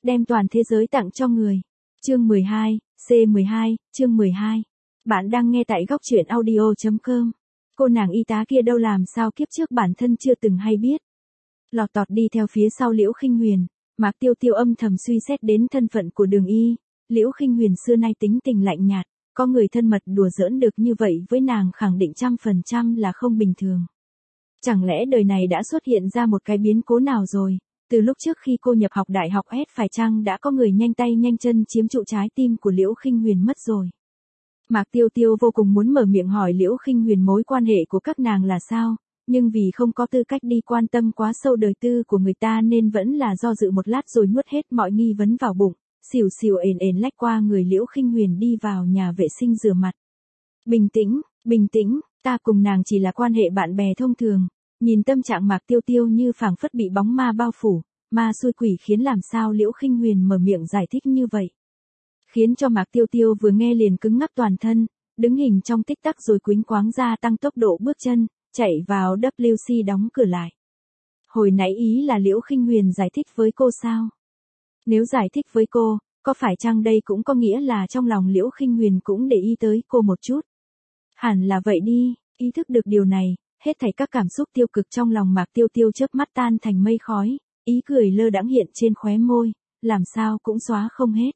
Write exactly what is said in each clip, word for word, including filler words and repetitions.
đem toàn thế giới tặng cho người. Chương mười hai, C mười hai, chương mười hai. Bạn đang nghe tại góc truyện audio chấm com. Cô nàng y tá kia đâu làm sao kiếp trước bản thân chưa từng hay biết. Lọt tọt đi theo phía sau Liễu Khinh Huyền, Mạc Tiêu Tiêu âm thầm suy xét đến thân phận của Đường Y. Liễu Khinh Huyền xưa nay tính tình lạnh nhạt, có người thân mật đùa giỡn được như vậy với nàng khẳng định trăm phần trăm là không bình thường. Chẳng lẽ đời này đã xuất hiện ra một cái biến cố nào rồi? Từ lúc trước khi cô nhập học đại học S phải chăng đã có người nhanh tay nhanh chân chiếm trụ trái tim của Liễu Khinh Huyền mất rồi? Mạc Tiêu Tiêu vô cùng muốn mở miệng hỏi Liễu Khinh Huyền mối quan hệ của các nàng là sao, nhưng vì không có tư cách đi quan tâm quá sâu đời tư của người ta nên vẫn là do dự một lát rồi nuốt hết mọi nghi vấn vào bụng, xỉu xỉu ền ền lách qua người Liễu Khinh Huyền đi vào nhà vệ sinh rửa mặt. Bình tĩnh, bình tĩnh, ta cùng nàng chỉ là quan hệ bạn bè thông thường. Nhìn tâm trạng Mạc Tiêu Tiêu như phảng phất bị bóng ma bao phủ, ma xui quỷ khiến làm sao Liễu Khinh Huyền mở miệng giải thích như vậy. Khiến cho Mạc Tiêu Tiêu vừa nghe liền cứng ngắc toàn thân, đứng hình trong tích tắc rồi quĩnh quáng ra tăng tốc độ bước chân, chạy vào W C đóng cửa lại. Hồi nãy ý là Liễu Khinh Huyền giải thích với cô sao? Nếu giải thích với cô, có phải chăng đây cũng có nghĩa là trong lòng Liễu Khinh Huyền cũng để ý tới cô một chút? Hẳn là vậy đi, ý thức được điều này. Hết thảy các cảm xúc tiêu cực trong lòng Mạc Tiêu Tiêu chớp mắt tan thành mây khói, ý cười lơ đãng hiện trên khóe môi, làm sao cũng xóa không hết.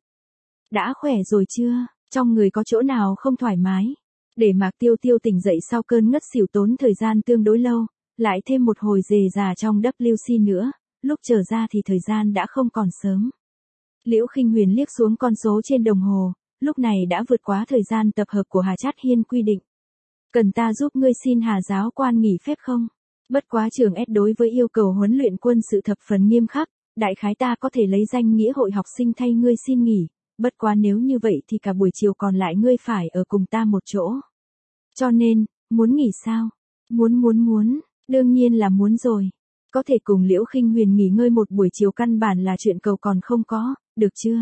Đã khỏe rồi chưa, trong người có chỗ nào không thoải mái? Để Mạc Tiêu Tiêu tỉnh dậy sau cơn ngất xỉu tốn thời gian tương đối lâu, lại thêm một hồi rề rà trong W C nữa, lúc trở ra thì thời gian đã không còn sớm. Liễu Khinh Huyền liếc xuống con số trên đồng hồ, lúc này đã vượt quá thời gian tập hợp của Hà Trát Hiên quy định. Cần ta giúp ngươi xin Hà giáo quan nghỉ phép không? Bất quá trường S đối với yêu cầu huấn luyện quân sự thập phần nghiêm khắc, đại khái ta có thể lấy danh nghĩa hội học sinh thay ngươi xin nghỉ, bất quá nếu như vậy thì cả buổi chiều còn lại ngươi phải ở cùng ta một chỗ. Cho nên, muốn nghỉ sao? Muốn muốn muốn, đương nhiên là muốn rồi. Có thể cùng Liễu Khinh Huyền nghỉ ngơi một buổi chiều căn bản là chuyện cầu còn không có, được chưa?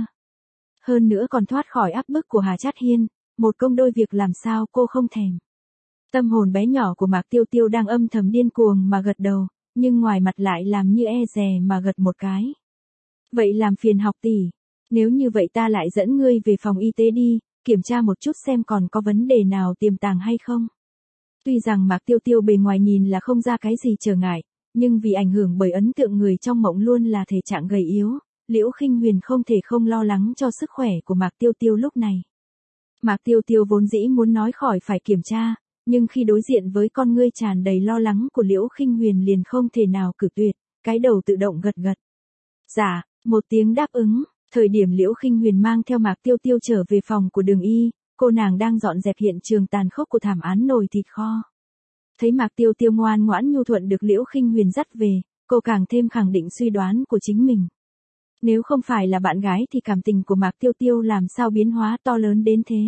Hơn nữa còn thoát khỏi áp bức của Hà Trát Hiên, một công đôi việc làm sao cô không thèm. Tâm hồn bé nhỏ của Mạc Tiêu Tiêu đang âm thầm điên cuồng mà gật đầu, nhưng ngoài mặt lại làm như e dè mà gật một cái. Vậy làm phiền học tỷ, nếu như vậy ta lại dẫn ngươi về phòng y tế đi, kiểm tra một chút xem còn có vấn đề nào tiềm tàng hay không. Tuy rằng Mạc Tiêu Tiêu bề ngoài nhìn là không ra cái gì trở ngại, nhưng vì ảnh hưởng bởi ấn tượng người trong mộng luôn là thể trạng gầy yếu, Liễu Khinh Huyền không thể không lo lắng cho sức khỏe của Mạc Tiêu Tiêu lúc này. Mạc Tiêu Tiêu vốn dĩ muốn nói khỏi phải kiểm tra, nhưng khi đối diện với con ngươi tràn đầy lo lắng của Liễu Khinh Huyền liền không thể nào cự tuyệt, cái đầu tự động gật gật. Dạ, một tiếng đáp ứng, thời điểm Liễu Khinh Huyền mang theo Mạc Tiêu Tiêu trở về phòng của Đường Y, cô nàng đang dọn dẹp hiện trường tàn khốc của thảm án nồi thịt kho. Thấy Mạc Tiêu Tiêu ngoan ngoãn nhu thuận được Liễu Khinh Huyền dắt về, cô càng thêm khẳng định suy đoán của chính mình. Nếu không phải là bạn gái thì cảm tình của Mạc Tiêu Tiêu làm sao biến hóa to lớn đến thế.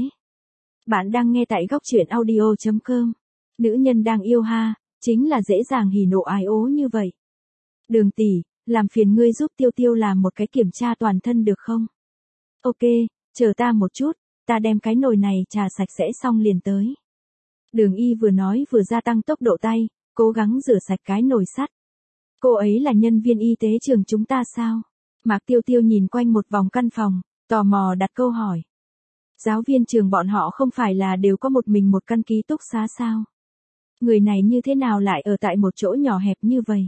Bạn đang nghe tại góc truyện audio chấm com. Nữ nhân đang yêu ha, chính là dễ dàng hỉ nộ ái ố như vậy. Đường tỷ, làm phiền ngươi giúp Tiêu Tiêu làm một cái kiểm tra toàn thân được không? Ok, chờ ta một chút, ta đem cái nồi này trà sạch sẽ xong liền tới. Đường Y vừa nói vừa gia tăng tốc độ tay, cố gắng rửa sạch cái nồi sắt. Cô ấy là nhân viên y tế trường chúng ta sao? Mạc Tiêu Tiêu nhìn quanh một vòng căn phòng, tò mò đặt câu hỏi. Giáo viên trường bọn họ không phải là đều có một mình một căn ký túc xá sao? Người này như thế nào lại ở tại một chỗ nhỏ hẹp như vậy?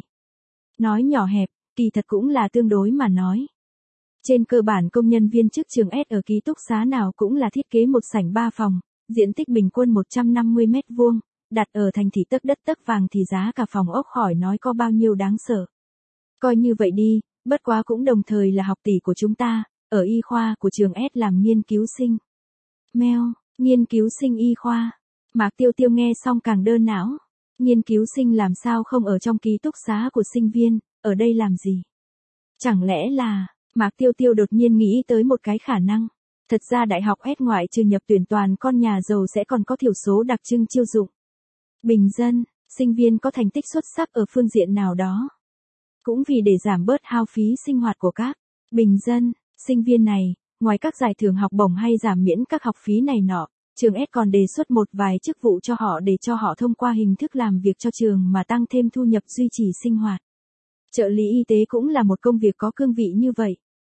Nói nhỏ hẹp, kỳ thật cũng là tương đối mà nói. Trên cơ bản công nhân viên chức trường S ở ký túc xá nào cũng là thiết kế một sảnh ba phòng, diện tích bình quân một trăm năm mươi mét vuông, đặt ở thành thị tấc đất tấc vàng thì giá cả phòng ốc khỏi nói có bao nhiêu đáng sợ. Coi như vậy đi, bất quá cũng đồng thời là học tỷ của chúng ta, ở y khoa của trường S làm nghiên cứu sinh. Meo, nghiên cứu sinh y khoa. Mạc Tiêu Tiêu nghe xong càng đơ não. Nghiên cứu sinh làm sao không ở trong ký túc xá của sinh viên, ở đây làm gì? Chẳng lẽ là, Mạc Tiêu Tiêu đột nhiên nghĩ tới một cái khả năng. Thật ra đại học S ngoại trừ nhập tuyển toàn con nhà giàu sẽ còn có thiểu số đặc trưng chiêu dụng. Bình dân, sinh viên có thành tích xuất sắc ở phương diện nào đó. Cũng vì để giảm bớt hao phí sinh hoạt của các bình dân, sinh viên này, ngoài các giải thưởng học bổng hay giảm miễn các học phí này nọ, trường S còn đề xuất một vài chức vụ cho họ để cho họ thông qua hình thức làm việc cho trường mà tăng thêm thu nhập duy trì sinh hoạt. Trợ lý y tế cũng là một công việc có cương vị như vậy.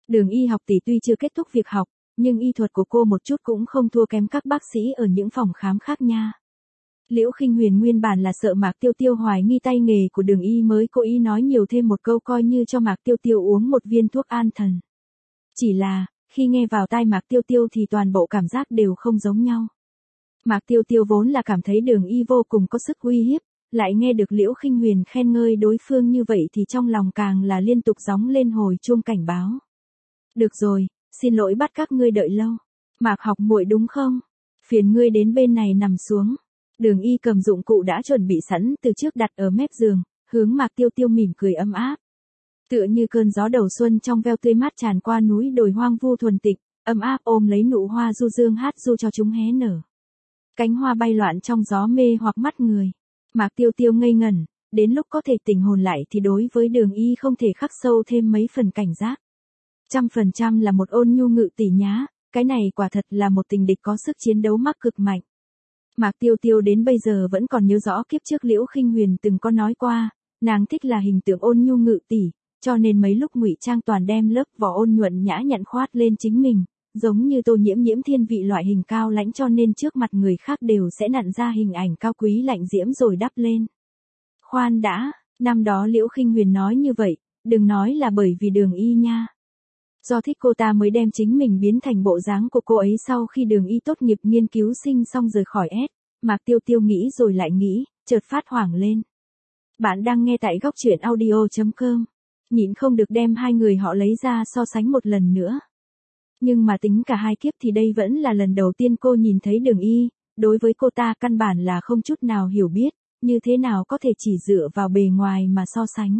Đường y học tỷ tuy chưa kết thúc việc học, nhưng y thuật của cô một chút cũng không thua kém các bác sĩ ở những phòng khám khác nha. Liễu Khinh Huyền nguyên bản là sợ Mạc Tiêu Tiêu hoài nghi tay nghề của Đường y mới cố ý nói nhiều thêm một câu coi như cho Mạc Tiêu Tiêu uống một viên thuốc an thần. Chỉ là, khi nghe vào tai Mạc Tiêu Tiêu thì toàn bộ cảm giác đều không giống nhau. Mạc Tiêu Tiêu vốn là cảm thấy Đường y vô cùng có sức uy hiếp, lại nghe được Liễu Khinh Huyền khen ngợi đối phương như vậy thì trong lòng càng là liên tục gióng lên hồi chuông cảnh báo. Được rồi, xin lỗi bắt các ngươi đợi lâu. Mạc học muội đúng không? Phiền ngươi đến bên này nằm xuống. Đường y cầm dụng cụ đã chuẩn bị sẵn từ trước đặt ở mép giường, hướng Mạc Tiêu Tiêu mỉm cười ấm áp. Tựa như cơn gió đầu xuân trong veo tươi mát tràn qua núi đồi hoang vu thuần tịnh, ấm áp ôm lấy nụ hoa du dương hát du cho chúng hé nở. Cánh hoa bay loạn trong gió mê hoặc mắt người. Mạc Tiêu Tiêu ngây ngẩn, đến lúc có thể tỉnh hồn lại thì đối với Đường y không thể khắc sâu thêm mấy phần cảnh giác. Trăm phần trăm là một ôn nhu ngự tỷ nhá, cái này quả thật là một tình địch có sức chiến đấu mắc cực mạnh. Mạc Tiêu Tiêu đến bây giờ vẫn còn nhớ rõ kiếp trước Liễu Khinh Huyền từng có nói qua, nàng thích là hình tượng ôn nhu ngự tỷ, cho nên mấy lúc ngụy trang toàn đem lớp vỏ ôn nhuận nhã nhặn khoát lên chính mình, giống như Tô Nhiễm Nhiễm thiên vị loại hình cao lãnh cho nên trước mặt người khác đều sẽ nặn ra hình ảnh cao quý lạnh diễm rồi đắp lên. Khoan đã, năm đó Liễu Khinh Huyền nói như vậy, đừng nói là bởi vì Đường y nha. Do thích cô ta mới đem chính mình biến thành bộ dáng của cô ấy sau khi Đường y tốt nghiệp nghiên cứu sinh xong rời khỏi S, Mạc Tiêu Tiêu nghĩ rồi lại nghĩ, chợt phát hoảng lên. Bạn đang nghe tại góc truyện audio chấm com, nhịn không được đem hai người họ lấy ra so sánh một lần nữa. Nhưng mà tính cả hai kiếp thì đây vẫn là lần đầu tiên cô nhìn thấy Đường y, đối với cô ta căn bản là không chút nào hiểu biết, như thế nào có thể chỉ dựa vào bề ngoài mà so sánh.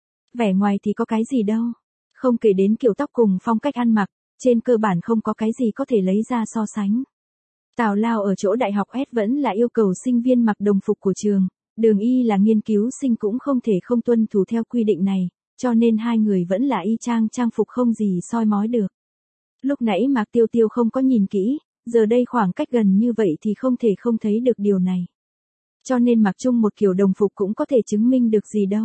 Vẻ ngoài thì có cái gì đâu. Không kể đến kiểu tóc cùng phong cách ăn mặc, trên cơ bản không có cái gì có thể lấy ra so sánh. Tào lao ở chỗ đại học S vẫn là yêu cầu sinh viên mặc đồng phục của trường, Đường y là nghiên cứu sinh cũng không thể không tuân thủ theo quy định này, cho nên hai người vẫn là y chang trang phục không gì soi mói được. Lúc nãy Mạc Tiêu Tiêu không có nhìn kỹ, giờ đây khoảng cách gần như vậy thì không thể không thấy được điều này. Cho nên mặc chung một kiểu đồng phục cũng có thể chứng minh được gì đâu.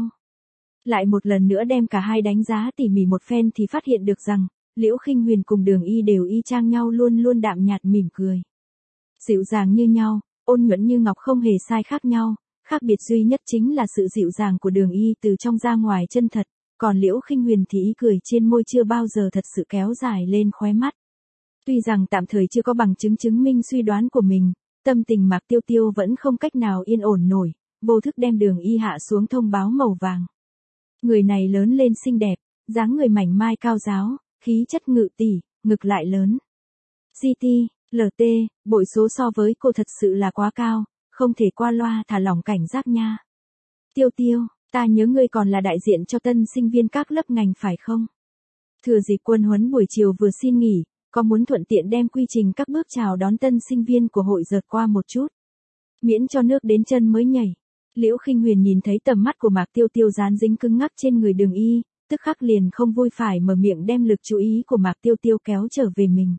Lại một lần nữa đem cả hai đánh giá tỉ mỉ một phen thì phát hiện được rằng, Liễu Khinh Huyền cùng Đường y đều y chang nhau luôn luôn đạm nhạt mỉm cười. Dịu dàng như nhau, ôn nhuận như ngọc không hề sai khác nhau, khác biệt duy nhất chính là sự dịu dàng của Đường y từ trong ra ngoài chân thật, còn Liễu Khinh Huyền thì ý cười trên môi chưa bao giờ thật sự kéo dài lên khóe mắt. Tuy rằng tạm thời chưa có bằng chứng chứng minh suy đoán của mình, tâm tình Mạc Tiêu Tiêu vẫn không cách nào yên ổn nổi, vô thức đem Đường y hạ xuống thông báo màu vàng. Người này lớn lên xinh đẹp, dáng người mảnh mai cao ráo, khí chất ngự tỷ, ngực lại lớn. giê tê, lờ tê, bội số so với cô thật sự là quá cao, không thể qua loa thả lỏng cảnh giác nha. Tiêu Tiêu, ta nhớ ngươi còn là đại diện cho tân sinh viên các lớp ngành phải không? Thừa dịp quân huấn buổi chiều vừa xin nghỉ, có muốn thuận tiện đem quy trình các bước chào đón tân sinh viên của hội dợt qua một chút. Miễn cho nước đến chân mới nhảy. Liễu Khinh Huyền nhìn thấy tầm mắt của Mạc Tiêu Tiêu dán dính cứng ngắc trên người Đường y, tức khắc liền không vui phải mở miệng đem lực chú ý của Mạc Tiêu Tiêu kéo trở về mình.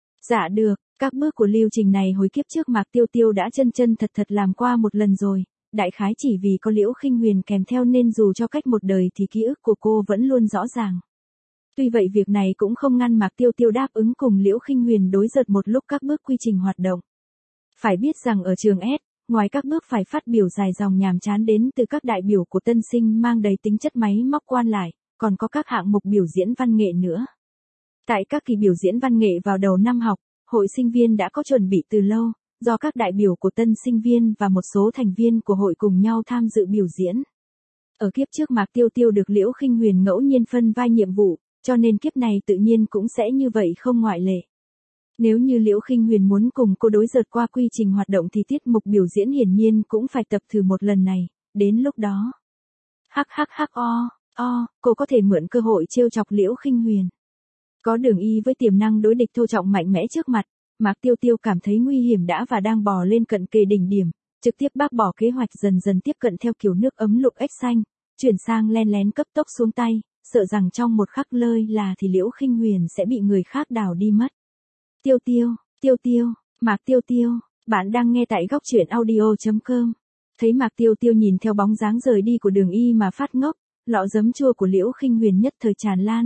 Dạ được, các bước của lưu trình này hồi kiếp trước Mạc Tiêu Tiêu đã chân chân thật thật làm qua một lần rồi, đại khái chỉ vì có Liễu Khinh Huyền kèm theo nên dù cho cách một đời thì ký ức của cô vẫn luôn rõ ràng. Tuy vậy việc này cũng không ngăn Mạc Tiêu Tiêu đáp ứng cùng Liễu Khinh Huyền đối dợt một lúc các bước quy trình hoạt động. Phải biết rằng ở trường S, ngoài các bước phải phát biểu dài dòng nhàm chán đến từ các đại biểu của tân sinh mang đầy tính chất máy móc quan lại, còn có các hạng mục biểu diễn văn nghệ nữa. Tại các kỳ biểu diễn văn nghệ vào đầu năm học, hội sinh viên đã có chuẩn bị từ lâu, do các đại biểu của tân sinh viên và một số thành viên của hội cùng nhau tham dự biểu diễn. Ở kiếp trước Mạc Tiêu Tiêu được Liễu Khinh Huyền ngẫu nhiên phân vai nhiệm vụ, cho nên kiếp này tự nhiên cũng sẽ như vậy không ngoại lệ. Nếu như Liễu Khinh Huyền muốn cùng cô đối dợt qua quy trình hoạt động thì tiết mục biểu diễn hiển nhiên cũng phải tập thử một lần này, đến lúc đó. Hắc hắc hắc o, o, cô có thể mượn cơ hội trêu chọc Liễu Khinh Huyền. Có Đường y với tiềm năng đối địch thô trọng mạnh mẽ trước mặt, Mạc Tiêu Tiêu cảm thấy nguy hiểm đã và đang bò lên cận kề đỉnh điểm, trực tiếp bác bỏ kế hoạch dần dần tiếp cận theo kiểu nước ấm lục ếch xanh, chuyển sang len lén cấp tốc xuống tay, sợ rằng trong một khắc lơi là thì Liễu Khinh Huyền sẽ bị người khác đào đi mất. Tiêu Tiêu, Tiêu Tiêu, Mạc Tiêu Tiêu, bạn đang nghe tại góc truyện audio chấm com. Thấy Mạc Tiêu Tiêu nhìn theo bóng dáng rời đi của Đường y mà phát ngốc, lọ giấm chua của Liễu Khinh Huyền nhất thời tràn lan,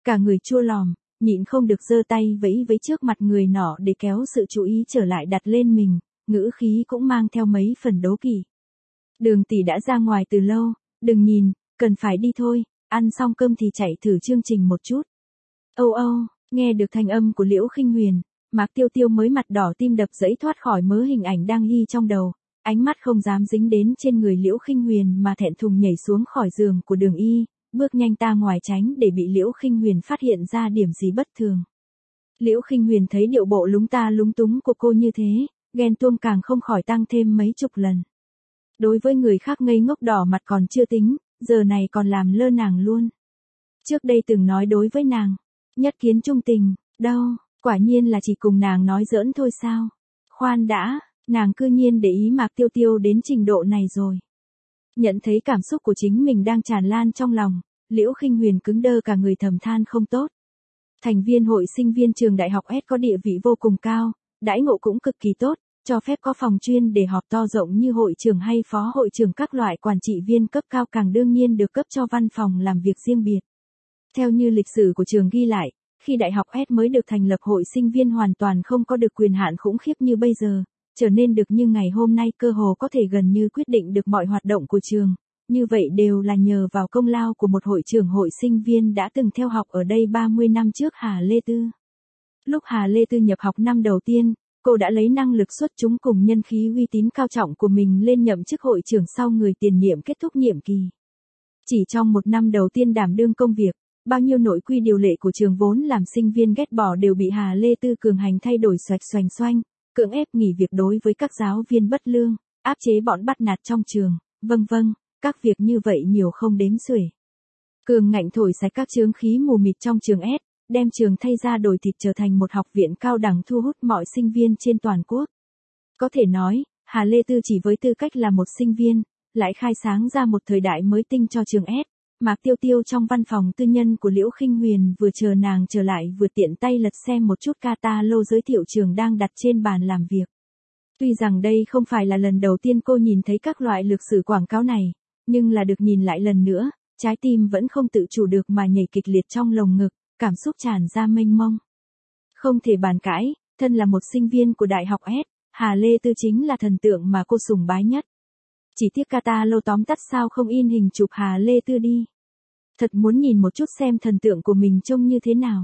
cả người chua lòm, nhịn không được giơ tay vẫy vẫy trước mặt người nọ để kéo sự chú ý trở lại đặt lên mình, ngữ khí cũng mang theo mấy phần đố kỵ. Đường tỷ đã ra ngoài từ lâu, đừng nhìn, cần phải đi thôi, ăn xong cơm thì chạy thử chương trình một chút. Âu âu, nghe được thanh âm của Liễu Khinh Huyền, Mạc Tiêu Tiêu mới mặt đỏ tim đập dẫy thoát khỏi mớ hình ảnh đang ghi trong đầu, ánh mắt không dám dính đến trên người Liễu Khinh Huyền mà thẹn thùng nhảy xuống khỏi giường của Đường Y, bước nhanh ta ngoài tránh để bị Liễu Khinh Huyền phát hiện ra điểm gì bất thường. Liễu Khinh Huyền thấy điệu bộ lúng ta lúng túng của cô như thế, ghen tuông càng không khỏi tăng thêm mấy chục lần. Đối với người khác ngây ngốc đỏ mặt còn chưa tính, giờ này còn làm lơ nàng luôn. Trước đây từng nói đối với nàng, nhất kiến trung tình, đâu, quả nhiên là chỉ cùng nàng nói giỡn thôi sao. Khoan đã, nàng cư nhiên để ý Mạc Tiêu Tiêu đến trình độ này rồi. Nhận thấy cảm xúc của chính mình đang tràn lan trong lòng, Liễu Khinh Huyền cứng đơ cả người thầm than không tốt. Thành viên hội sinh viên trường đại học S có địa vị vô cùng cao, đãi ngộ cũng cực kỳ tốt, cho phép có phòng chuyên để họp to rộng như hội trưởng hay phó hội trưởng, các loại quản trị viên cấp cao càng đương nhiên được cấp cho văn phòng làm việc riêng biệt. Theo như lịch sử của trường ghi lại, khi đại học S mới được thành lập, hội sinh viên hoàn toàn không có được quyền hạn khủng khiếp như bây giờ, trở nên được như ngày hôm nay cơ hồ có thể gần như quyết định được mọi hoạt động của trường. Như vậy đều là nhờ vào công lao của một hội trưởng hội sinh viên đã từng theo học ở đây ba mươi năm trước, Hà Lê Tư. Lúc Hà Lê Tư nhập học năm đầu tiên, cô đã lấy năng lực xuất chúng cùng nhân khí uy tín cao trọng của mình lên nhậm chức hội trưởng sau người tiền nhiệm kết thúc nhiệm kỳ. Chỉ trong một năm đầu tiên đảm đương công việc, bao nhiêu nội quy điều lệ của trường vốn làm sinh viên ghét bỏ đều bị Hà Lê Tư cường hành thay đổi xoạch xoành xoanh, cưỡng ép nghỉ việc đối với các giáo viên bất lương, áp chế bọn bắt nạt trong trường, vân vân, các việc như vậy nhiều không đếm xuể. Cường ngạnh thổi sạch các chướng khí mù mịt trong trường S, đem trường thay ra đổi thịt trở thành một học viện cao đẳng thu hút mọi sinh viên trên toàn quốc. Có thể nói, Hà Lê Tư chỉ với tư cách là một sinh viên, lại khai sáng ra một thời đại mới tinh cho trường S. Mạc Tiêu Tiêu trong văn phòng tư nhân của Liễu Khinh Huyền vừa chờ nàng trở lại vừa tiện tay lật xem một chút catalog giới thiệu trường đang đặt trên bàn làm việc. Tuy rằng đây không phải là lần đầu tiên cô nhìn thấy các loại lược sử quảng cáo này, nhưng là được nhìn lại lần nữa, trái tim vẫn không tự chủ được mà nhảy kịch liệt trong lồng ngực, cảm xúc tràn ra mênh mông. Không thể bàn cãi, thân là một sinh viên của đại học S, Hà Lê Tư chính là thần tượng mà cô sùng bái nhất. Chỉ tiếc catalog tóm tắt sao không in hình chụp Hà Lê Tư đi. Thật muốn nhìn một chút xem thần tượng của mình trông như thế nào.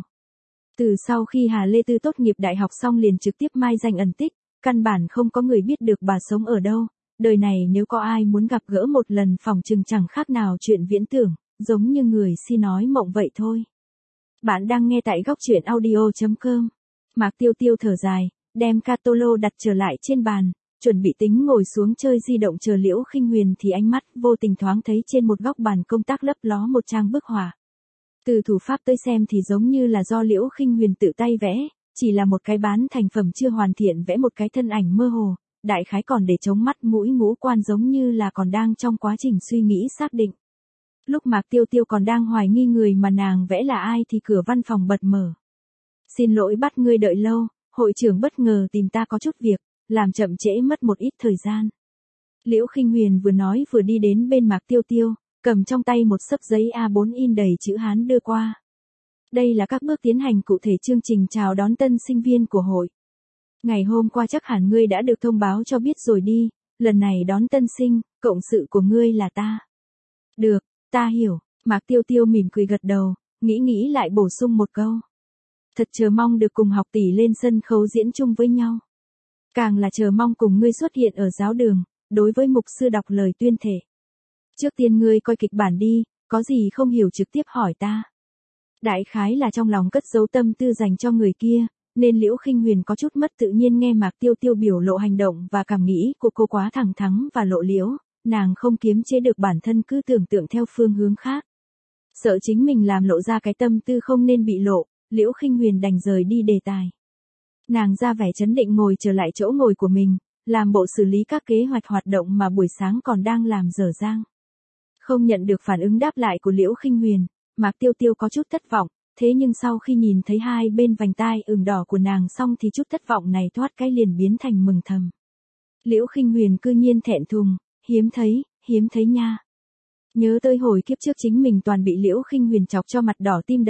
Từ sau khi Hà Lê Tư tốt nghiệp đại học xong liền trực tiếp mai danh ẩn tích, căn bản không có người biết được bà sống ở đâu. Đời này nếu có ai muốn gặp gỡ một lần phỏng chừng chẳng khác nào chuyện viễn tưởng, giống như người si nói mộng vậy thôi. Bạn đang nghe tại góc truyện audio chấm com. Mạc Tiêu Tiêu thở dài, đem catalog đặt trở lại trên bàn, chuẩn bị tính ngồi xuống chơi di động chờ Liễu Khinh Huyền thì ánh mắt vô tình thoáng thấy trên một góc bàn công tác lấp ló một trang bức họa. Từ thủ pháp tới xem thì giống như là do Liễu Khinh Huyền tự tay vẽ, chỉ là một cái bán thành phẩm chưa hoàn thiện vẽ một cái thân ảnh mơ hồ, đại khái còn để chống mắt mũi ngũ quan giống như là còn đang trong quá trình suy nghĩ xác định. Lúc Mạc Tiêu Tiêu còn đang hoài nghi người mà nàng vẽ là ai thì cửa văn phòng bật mở. Xin lỗi bắt ngươi đợi lâu, hội trưởng bất ngờ tìm ta có chút việc, làm chậm trễ mất một ít thời gian. Liễu Khinh Huyền vừa nói vừa đi đến bên Mạc Tiêu Tiêu, cầm trong tay một xấp giấy A bốn in đầy chữ Hán đưa qua. Đây là các bước tiến hành cụ thể chương trình chào đón tân sinh viên của hội. Ngày hôm qua chắc hẳn ngươi đã được thông báo cho biết rồi đi, lần này đón tân sinh, cộng sự của ngươi là ta. Được, ta hiểu, Mạc Tiêu Tiêu mỉm cười gật đầu, nghĩ nghĩ lại bổ sung một câu. Thật chờ mong được cùng học tỷ lên sân khấu diễn chung với nhau. Càng là chờ mong cùng ngươi xuất hiện ở giáo đường, đối với mục sư đọc lời tuyên thể. Trước tiên ngươi coi kịch bản đi, có gì không hiểu trực tiếp hỏi ta. Đại khái là trong lòng cất giấu tâm tư dành cho người kia, nên Liễu Khinh Huyền có chút mất tự nhiên nghe Mạc Tiêu Tiêu biểu lộ hành động và cảm nghĩ của cô quá thẳng thắn và lộ liễu, nàng không kiềm chế được bản thân cứ tưởng tượng theo phương hướng khác. Sợ chính mình làm lộ ra cái tâm tư không nên bị lộ, Liễu Khinh Huyền đành rời đi đề tài. Nàng ra vẻ trấn định ngồi trở lại chỗ ngồi của mình, làm bộ xử lý các kế hoạch hoạt động mà buổi sáng còn đang làm dở dang. Không nhận được phản ứng đáp lại của Liễu Khinh Huyền, Mạc Tiêu Tiêu có chút thất vọng, thế nhưng sau khi nhìn thấy hai bên vành tai ửng đỏ của nàng xong thì chút thất vọng này thoát cái liền biến thành mừng thầm. Liễu Khinh Huyền cư nhiên thẹn thùng, hiếm thấy, hiếm thấy nha. Nhớ tới hồi kiếp trước chính mình toàn bị Liễu Khinh Huyền chọc cho mặt đỏ tim đập,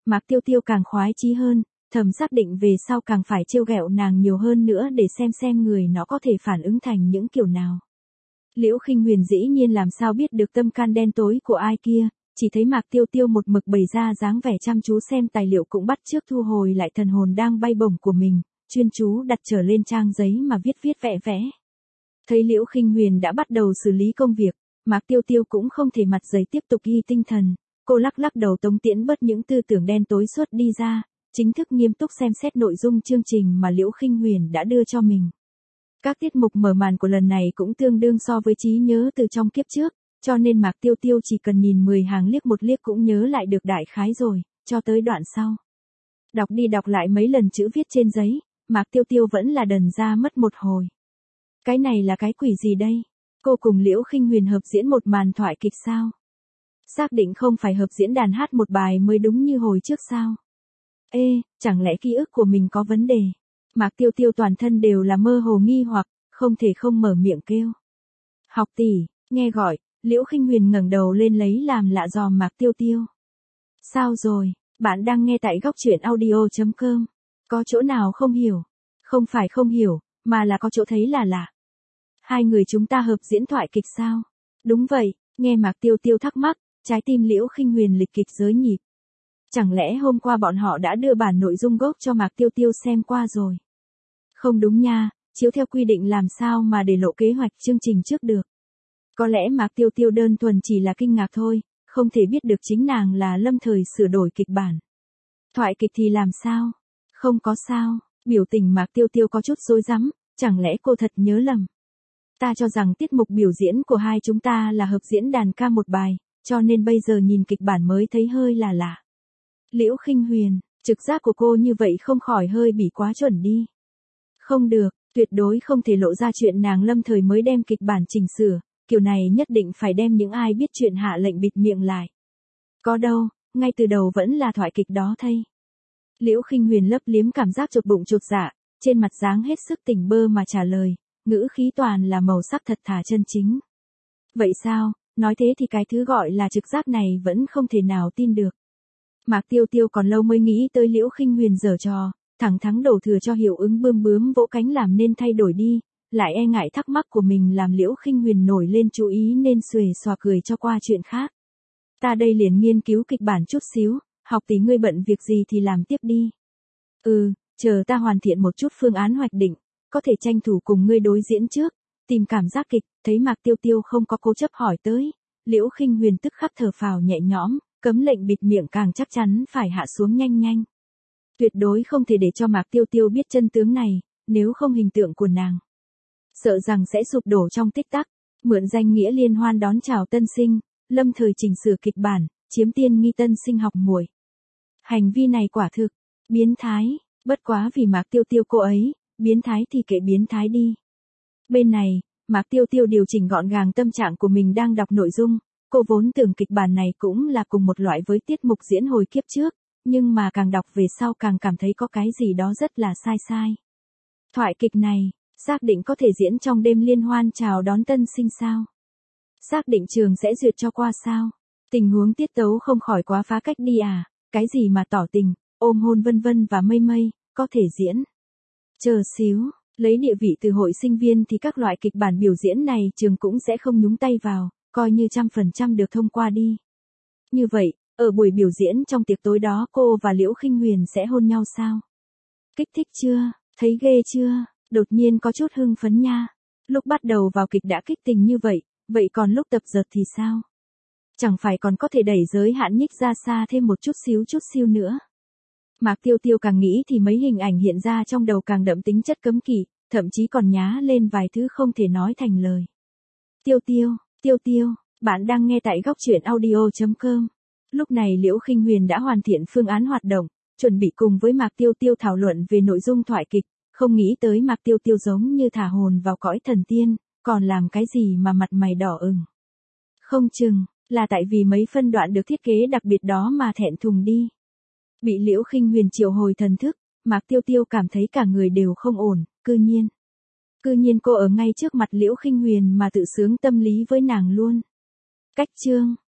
Mạc Tiêu Tiêu càng khoái chí hơn, thầm xác định về sau càng phải trêu ghẹo nàng nhiều hơn nữa để xem xem người nó có thể phản ứng thành những kiểu nào. Liễu Khinh Huyền dĩ nhiên làm sao biết được tâm can đen tối của ai kia, chỉ thấy Mạc Tiêu Tiêu một mực bày ra dáng vẻ chăm chú xem tài liệu cũng bắt chước thu hồi lại thần hồn đang bay bổng của mình, chuyên chú đặt trở lên trang giấy mà viết viết vẽ vẽ. Thấy Liễu Khinh Huyền đã bắt đầu xử lý công việc, Mạc Tiêu Tiêu cũng không thể mặt dày tiếp tục ghi tinh thần, cô lắc lắc đầu tống tiễn bớt những tư tưởng đen tối suốt đi ra, chính thức nghiêm túc xem xét nội dung chương trình mà Liễu Khinh Huyền đã đưa cho mình. Các tiết mục mở màn của lần này cũng tương đương so với trí nhớ từ trong kiếp trước, cho nên Mạc Tiêu Tiêu chỉ cần nhìn mười hàng liếc một liếc cũng nhớ lại được đại khái rồi, cho tới đoạn sau. Đọc đi đọc lại mấy lần chữ viết trên giấy, Mạc Tiêu Tiêu vẫn là đần ra mất một hồi. Cái này là cái quỷ gì đây? Cô cùng Liễu Khinh Huyền hợp diễn một màn thoại kịch sao? Xác định không phải hợp diễn đàn hát một bài mới đúng như hồi trước sao? Ê, chẳng lẽ ký ức của mình có vấn đề? Mạc Tiêu Tiêu toàn thân đều là mơ hồ nghi hoặc, không thể không mở miệng kêu. Học tỷ, nghe gọi, Liễu Khinh Huyền ngẩng đầu lên lấy làm lạ dòm Mạc Tiêu Tiêu. Sao rồi, bạn đang nghe tại góc truyện audio chấm com. Có chỗ nào không hiểu? Không phải không hiểu, mà là có chỗ thấy là lạ. Hai người chúng ta hợp diễn thoại kịch sao? Đúng vậy, nghe Mạc Tiêu Tiêu thắc mắc, trái tim Liễu Khinh Huyền lịch kịch giới nhịp. Chẳng lẽ hôm qua bọn họ đã đưa bản nội dung gốc cho Mạc Tiêu Tiêu xem qua rồi? Không đúng nha, chiếu theo quy định làm sao mà để lộ kế hoạch chương trình trước được. Có lẽ Mạc Tiêu Tiêu đơn thuần chỉ là kinh ngạc thôi, không thể biết được chính nàng là lâm thời sửa đổi kịch bản. Thoại kịch thì làm sao? Không có sao, biểu tình Mạc Tiêu Tiêu có chút rối rắm, chẳng lẽ cô thật nhớ lầm? Ta cho rằng tiết mục biểu diễn của hai chúng ta là hợp diễn đàn ca một bài, cho nên bây giờ nhìn kịch bản mới thấy hơi là lạ. Liễu Khinh Huyền, trực giác của cô như vậy không khỏi hơi bị quá chuẩn đi. Không được, tuyệt đối không thể lộ ra chuyện nàng lâm thời mới đem kịch bản chỉnh sửa, kiểu này nhất định phải đem những ai biết chuyện hạ lệnh bịt miệng lại. Có đâu, ngay từ đầu vẫn là thoại kịch đó thay. Liễu Khinh Huyền lấp liếm cảm giác chột bụng chột dạ, trên mặt dáng hết sức tỉnh bơ mà trả lời, ngữ khí toàn là màu sắc thật thà chân chính. Vậy sao, nói thế thì cái thứ gọi là trực giác này vẫn không thể nào tin được. Mạc Tiêu Tiêu còn lâu mới nghĩ tới Liễu Khinh Huyền giở trò, thẳng thắn đổ thừa cho hiệu ứng bươm bướm vỗ cánh làm nên thay đổi đi, lại e ngại thắc mắc của mình làm Liễu Khinh Huyền nổi lên chú ý nên xuề xòa cười cho qua chuyện khác. Ta đây liền nghiên cứu kịch bản chút xíu, học tỷ ngươi bận việc gì thì làm tiếp đi. Ừ, chờ ta hoàn thiện một chút phương án hoạch định, có thể tranh thủ cùng ngươi đối diễn trước, tìm cảm giác kịch, thấy Mạc Tiêu Tiêu không có cố chấp hỏi tới, Liễu Khinh Huyền tức khắc thở phào nhẹ nhõm, cấm lệnh bịt miệng càng chắc chắn phải hạ xuống nhanh nhanh. Tuyệt đối không thể để cho Mạc Tiêu Tiêu biết chân tướng này, nếu không hình tượng của nàng sợ rằng sẽ sụp đổ trong tích tắc, mượn danh nghĩa liên hoan đón chào tân sinh, lâm thời chỉnh sửa kịch bản, chiếm tiên nghi tân sinh học muội. Hành vi này quả thực biến thái, bất quá vì Mạc Tiêu Tiêu cô ấy, biến thái thì kệ biến thái đi. Bên này, Mạc Tiêu Tiêu điều chỉnh gọn gàng tâm trạng của mình đang đọc nội dung, cô vốn tưởng kịch bản này cũng là cùng một loại với tiết mục diễn hồi kiếp trước, nhưng mà càng đọc về sau càng cảm thấy có cái gì đó rất là sai sai. Thoại kịch này, xác định có thể diễn trong đêm liên hoan chào đón tân sinh sao? Xác định trường sẽ duyệt cho qua sao? Tình huống tiết tấu không khỏi quá phá cách đi à, cái gì mà tỏ tình, ôm hôn vân vân và mây mây, có thể diễn. Chờ xíu, lấy địa vị từ hội sinh viên thì các loại kịch bản biểu diễn này trường cũng sẽ không nhúng tay vào, coi như trăm phần trăm được thông qua đi. Như vậy, ở buổi biểu diễn trong tiệc tối đó cô và Liễu Khinh Huyền sẽ hôn nhau sao? Kích thích chưa? Thấy ghê chưa? Đột nhiên có chút hưng phấn nha. Lúc bắt đầu vào kịch đã kích tình như vậy, vậy còn lúc tập dượt thì sao? Chẳng phải còn có thể đẩy giới hạn nhích ra xa thêm một chút xíu chút xíu nữa. Mạc Tiêu Tiêu càng nghĩ thì mấy hình ảnh hiện ra trong đầu càng đậm tính chất cấm kỵ, thậm chí còn nhá lên vài thứ không thể nói thành lời. Tiêu Tiêu, Tiêu Tiêu, bạn đang nghe tại góc truyện audio chấm com. Lúc này Liễu Khinh Huyền đã hoàn thiện phương án hoạt động, chuẩn bị cùng với Mạc Tiêu Tiêu thảo luận về nội dung thoại kịch, không nghĩ tới Mạc Tiêu Tiêu giống như thả hồn vào cõi thần tiên, còn làm cái gì mà mặt mày đỏ ửng. Không chừng, là tại vì mấy phân đoạn được thiết kế đặc biệt đó mà thẹn thùng đi. Bị Liễu Khinh Huyền triệu hồi thần thức, Mạc Tiêu Tiêu cảm thấy cả người đều không ổn, cư nhiên. Cư nhiên cô ở ngay trước mặt Liễu Khinh Huyền mà tự sướng tâm lý với nàng luôn. Cách chương.